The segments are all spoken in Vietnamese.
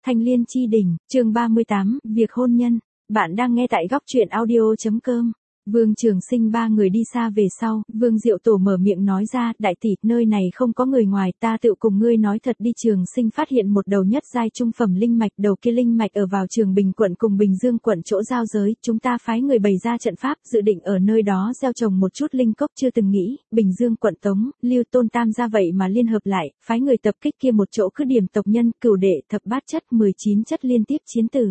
Thanh Liên Chi Đỉnh, chương 38, việc hôn nhân. Bạn đang nghe tại góc truyện audio.com. Vương Trường Sinh ba người đi xa về sau, Vương Diệu Tổ mở miệng nói ra, đại tỷ, nơi này không có người ngoài, ta tự cùng ngươi nói thật đi. Trường Sinh phát hiện một đầu nhất giai trung phẩm linh mạch, đầu kia linh mạch ở vào Trường Bình quận cùng Bình Dương quận chỗ giao giới, chúng ta phái người bày ra trận pháp, dự định ở nơi đó gieo trồng một chút linh cốc. Chưa từng nghĩ, Bình Dương quận Tống, Lưu Tôn Tam gia vậy mà liên hợp lại, phái người tập kích kia một chỗ cứ điểm tộc nhân, Cửu đệ, thập bát chất, 19 chất liên tiếp chiến tử.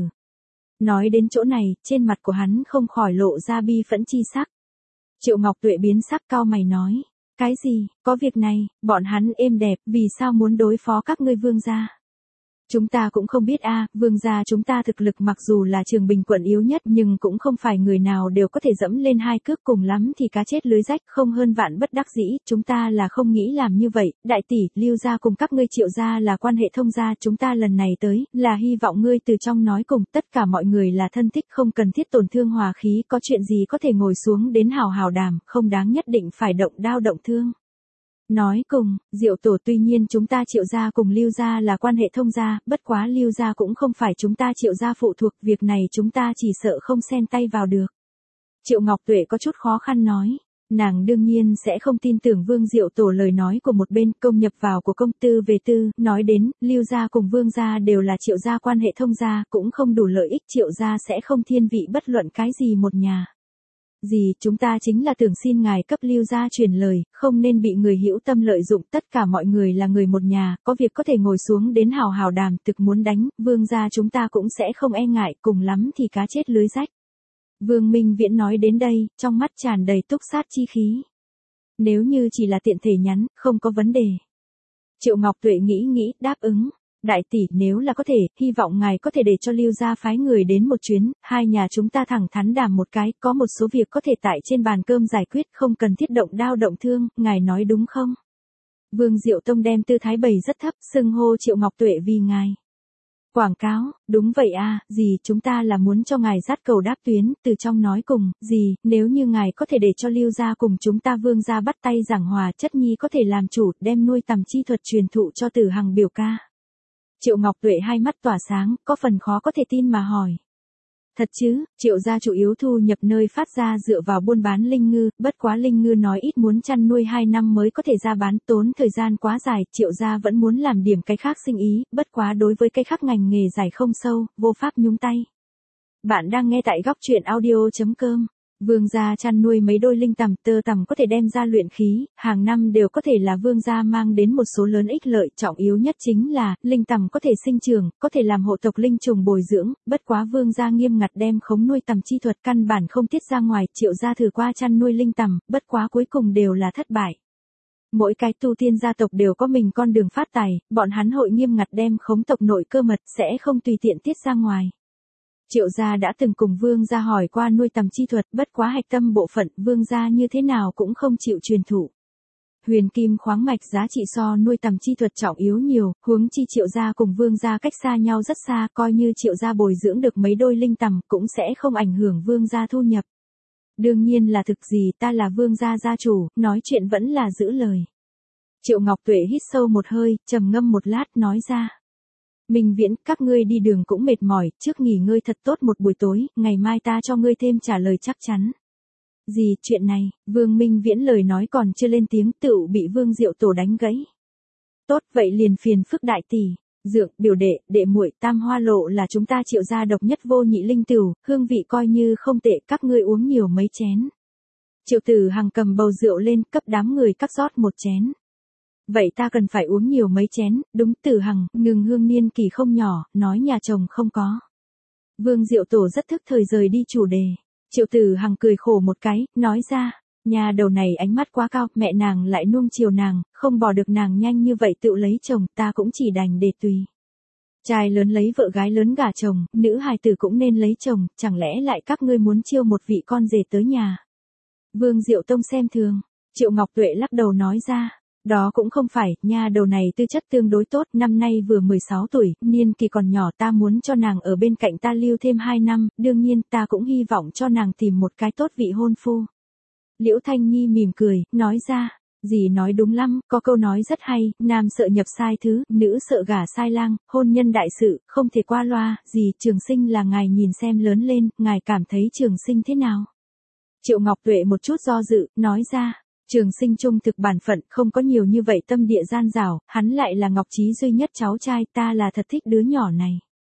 Nói đến chỗ này, trên mặt của hắn không khỏi lộ ra bi phẫn chi sắc. Triệu Ngọc Tuệ biến sắc cau mày nói, cái gì, có việc này, bọn hắn êm đẹp, vì sao muốn đối phó các ngươi Vương gia? Chúng ta cũng không biết a, Vương gia chúng ta thực lực mặc dù là Trường Bình quận yếu nhất nhưng cũng không phải người nào đều có thể dẫm lên hai cước, cùng lắm thì cá chết lưới rách, không hơn vạn bất đắc dĩ, chúng ta là không nghĩ làm như vậy. Đại tỷ, Lưu gia cùng các ngươi Triệu gia là quan hệ thông gia, chúng ta lần này tới là hy vọng ngươi từ trong nói cùng, tất cả mọi người là thân thích, không cần thiết tổn thương hòa khí, có chuyện gì có thể ngồi xuống đến hào hào đàm, không đáng nhất định phải động đao động thương. Nói cùng, Diệu Tổ, tuy nhiên chúng ta Triệu gia cùng Lưu gia là quan hệ thông gia, bất quá Lưu gia cũng không phải chúng ta Triệu gia phụ thuộc, việc này chúng ta chỉ sợ không xen tay vào được. Triệu Ngọc Tuệ có chút khó khăn nói, nàng đương nhiên sẽ không tin tưởng Vương Diệu Tổ lời nói của một bên, công nhập vào của công tư về tư, nói đến, Lưu gia cùng Vương gia đều là Triệu gia quan hệ thông gia, cũng không đủ lợi ích, Triệu gia sẽ không thiên vị bất luận cái gì một nhà. Gì, chúng ta chính là tưởng xin ngài cấp Lưu gia truyền lời, không nên bị người hữu tâm lợi dụng, tất cả mọi người là người một nhà, có việc có thể ngồi xuống đến hào hào đàm, thực muốn đánh, Vương gia chúng ta cũng sẽ không e ngại, cùng lắm thì cá chết lưới rách. Vương Minh Viễn nói đến đây, trong mắt tràn đầy túc sát chi khí. Nếu như chỉ là tiện thể nhắn, không có vấn đề. Triệu Ngọc Tuệ nghĩ, đáp ứng. Đại tỷ, nếu là có thể, hy vọng ngài có thể để cho Lưu gia phái người đến một chuyến, hai nhà chúng ta thẳng thắn đàm một cái, có một số việc có thể tại trên bàn cơm giải quyết, không cần thiết động đao động thương, ngài nói đúng không? Vương Diệu Tông đem tư thái bày rất thấp, xưng hô Triệu Ngọc Tuệ vì ngài. Quảng cáo, đúng vậy a, gì, chúng ta là muốn cho ngài dắt cầu đáp tuyến, từ trong nói cùng, gì, nếu như ngài có thể để cho Lưu gia cùng chúng ta Vương gia bắt tay giảng hòa, chất nhi có thể làm chủ, đem nuôi tầm chi thuật truyền thụ cho Tử Hằng biểu ca. Triệu Ngọc Tuệ hai mắt tỏa sáng, có phần khó có thể tin mà hỏi. Thật chứ, Triệu gia chủ yếu thu nhập nơi phát ra dựa vào buôn bán linh ngư, bất quá linh ngư nói ít muốn chăn nuôi 2 năm mới có thể ra bán, tốn thời gian quá dài, Triệu gia vẫn muốn làm điểm cái khác sinh ý, bất quá đối với cái khác ngành nghề giải không sâu, vô pháp nhúng tay. Bạn đang nghe tại góc truyện audio.com. Vương gia chăn nuôi mấy đôi linh tằm, tơ tằm có thể đem ra luyện khí, hàng năm đều có thể là Vương gia mang đến một số lớn ích lợi, trọng yếu nhất chính là, linh tằm có thể sinh trưởng, có thể làm hộ tộc linh trùng bồi dưỡng, bất quá Vương gia nghiêm ngặt đem khống nuôi tằm chi thuật căn bản không tiết ra ngoài, Triệu gia thử qua chăn nuôi linh tằm, bất quá cuối cùng đều là thất bại. Mỗi cái tu tiên gia tộc đều có mình con đường phát tài, bọn hắn hội nghiêm ngặt đem khống tộc nội cơ mật, sẽ không tùy tiện tiết ra ngoài. Triệu gia đã từng cùng Vương gia hỏi qua nuôi tằm chi thuật, bất quá hạch tâm bộ phận, Vương gia như thế nào cũng không chịu truyền thụ. Huyền kim khoáng mạch giá trị so nuôi tằm chi thuật trọng yếu nhiều, huống chi Triệu gia cùng Vương gia cách xa nhau rất xa, coi như Triệu gia bồi dưỡng được mấy đôi linh tằm, cũng sẽ không ảnh hưởng Vương gia thu nhập. Đương nhiên là thực gì, ta là Vương gia gia chủ, nói chuyện vẫn là giữ lời. Triệu Ngọc Tuệ hít sâu một hơi, trầm ngâm một lát, nói ra. Minh Viễn, các ngươi đi đường cũng mệt mỏi, trước nghỉ ngơi thật tốt một buổi tối, ngày mai ta cho ngươi thêm trả lời chắc chắn. Gì, chuyện này, Vương Minh Viễn lời nói còn chưa lên tiếng, tựu bị Vương Diệu Tổ đánh gãy. Tốt, vậy liền phiền phức đại tỷ, Dượng, biểu đệ, đệ muội, Tam Hoa Lộ là chúng ta Triệu gia độc nhất vô nhị linh tửu, hương vị coi như không tệ, các ngươi uống nhiều mấy chén. Triệu Tử Hằng cầm bầu rượu lên, cấp đám người các rót một chén. Vậy ta cần phải uống nhiều mấy chén, đúng. Tử Hằng, Ngừng Hương niên kỳ không nhỏ, nói nhà chồng không có. Vương Diệu Tổ rất thức thời rời đi chủ đề. Triệu Tử Hằng cười khổ một cái, nói ra, nhà đầu này ánh mắt quá cao, mẹ nàng lại nuông chiều nàng, không bỏ được nàng nhanh như vậy tự lấy chồng, ta cũng chỉ đành để tùy. Trai lớn lấy vợ, gái lớn gả chồng, nữ hài tử cũng nên lấy chồng, chẳng lẽ lại các ngươi muốn chiêu một vị con rể tới nhà. Vương Diệu Tông xem thường. Triệu Ngọc Tuệ lắc đầu nói ra. Đó cũng không phải, nha đầu này tư chất tương đối tốt, năm nay vừa 16 tuổi, niên kỳ còn nhỏ, ta muốn cho nàng ở bên cạnh ta lưu thêm 2 năm, đương nhiên ta cũng hy vọng cho nàng tìm một cái tốt vị hôn phu. Liễu Thanh Nhi mỉm cười, nói ra, Dì nói đúng lắm, có câu nói rất hay, nam sợ nhập sai thứ, nữ sợ gả sai lang, hôn nhân đại sự, không thể qua loa, dì, Trường Sinh là ngài nhìn xem lớn lên, ngài cảm thấy Trường Sinh thế nào? Triệu Ngọc Tuệ một chút do dự, nói ra, Trường Sinh trung thực bản phận, không có nhiều như vậy tâm địa gian dảo, hắn lại là Ngọc Trí duy nhất cháu trai, ta là thật thích đứa nhỏ này.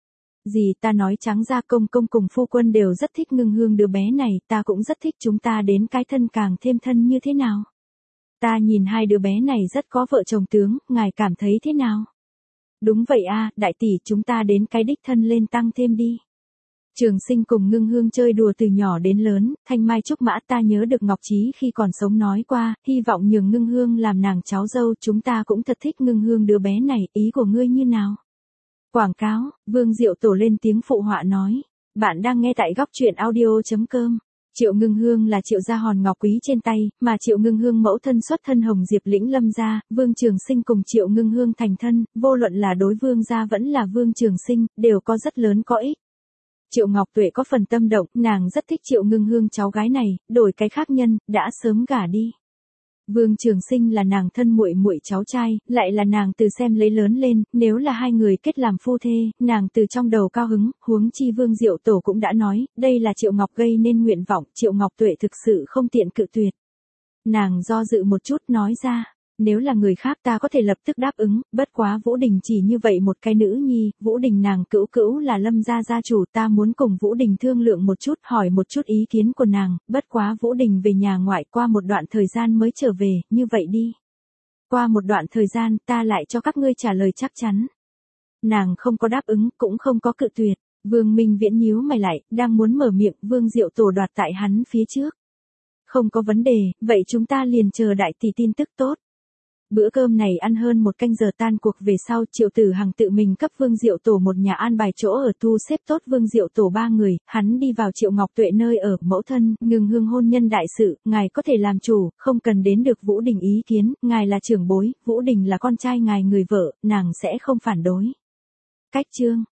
Dì, ta nói trắng ra, công công cùng phu quân đều rất thích Ngưng Hương đứa bé này, ta cũng rất thích, chúng ta đến cái thân càng thêm thân như thế nào? Ta nhìn hai đứa bé này rất có vợ chồng tướng, ngài cảm thấy thế nào? Đúng vậy a, đại tỷ, chúng ta đến cái đích thân lên tăng thêm đi. Trường Sinh cùng Ngưng Hương chơi đùa từ nhỏ đến lớn, thanh mai trúc mã, ta nhớ được Ngọc Trí khi còn sống nói qua, hy vọng nhường Ngưng Hương làm nàng cháu dâu, chúng ta cũng thật thích Ngưng Hương đứa bé này, ý của ngươi như nào? Quảng cáo, Vương Diệu Tổ lên tiếng phụ họa nói, bạn đang nghe tại góc truyện audio.com. Triệu Ngưng Hương là Triệu gia hòn ngọc quý trên tay, mà Triệu Ngưng Hương mẫu thân xuất thân Hồng Diệp lĩnh Lâm gia, Vương Trường Sinh cùng Triệu Ngưng Hương thành thân, vô luận là đối Vương gia vẫn là Vương Trường Sinh, đều có rất lớn có ích. Triệu Ngọc Tuệ có phần tâm động, nàng rất thích Triệu Ngưng Hương cháu gái này, đổi cái khác nhân, đã sớm gả đi. Vương Trường Sinh là nàng thân muội muội cháu trai, lại là nàng từ xem lấy lớn lên, nếu là hai người kết làm phu thê, nàng từ trong đầu cao hứng, huống chi Vương Diệu Tổ cũng đã nói, đây là Triệu Ngọc gây nên nguyện vọng, Triệu Ngọc Tuệ thực sự không tiện cự tuyệt. Nàng do dự một chút nói ra, nếu là người khác ta có thể lập tức đáp ứng, bất quá Vũ Đình chỉ như vậy một cái nữ nhi, Vũ Đình nàng cữu cữu là Lâm gia gia chủ, ta muốn cùng Vũ Đình thương lượng một chút, hỏi một chút ý kiến của nàng, bất quá Vũ Đình về nhà ngoại qua một đoạn thời gian mới trở về, như vậy đi. Qua một đoạn thời gian, ta lại cho các ngươi trả lời chắc chắn. Nàng không có đáp ứng, cũng không có cự tuyệt, Vương Minh Viễn nhíu mày lại, đang muốn mở miệng, Vương Diệu Tổ đoạt tại hắn phía trước. Không có vấn đề, vậy chúng ta liền chờ đại tỷ tin tức tốt. Bữa cơm này ăn hơn một canh giờ tan cuộc về sau, Triệu Tử Hằng tự mình cấp Vương Diệu Tổ một nhà an bài chỗ ở, thu xếp tốt Vương Diệu Tổ ba người, hắn đi vào Triệu Ngọc Tuệ nơi ở, mẫu thân, Ngưng Hương hôn nhân đại sự, ngài có thể làm chủ, không cần đến được Vũ Đình ý kiến, ngài là trưởng bối, Vũ Đình là con trai ngài người vợ, nàng sẽ không phản đối. Cách chương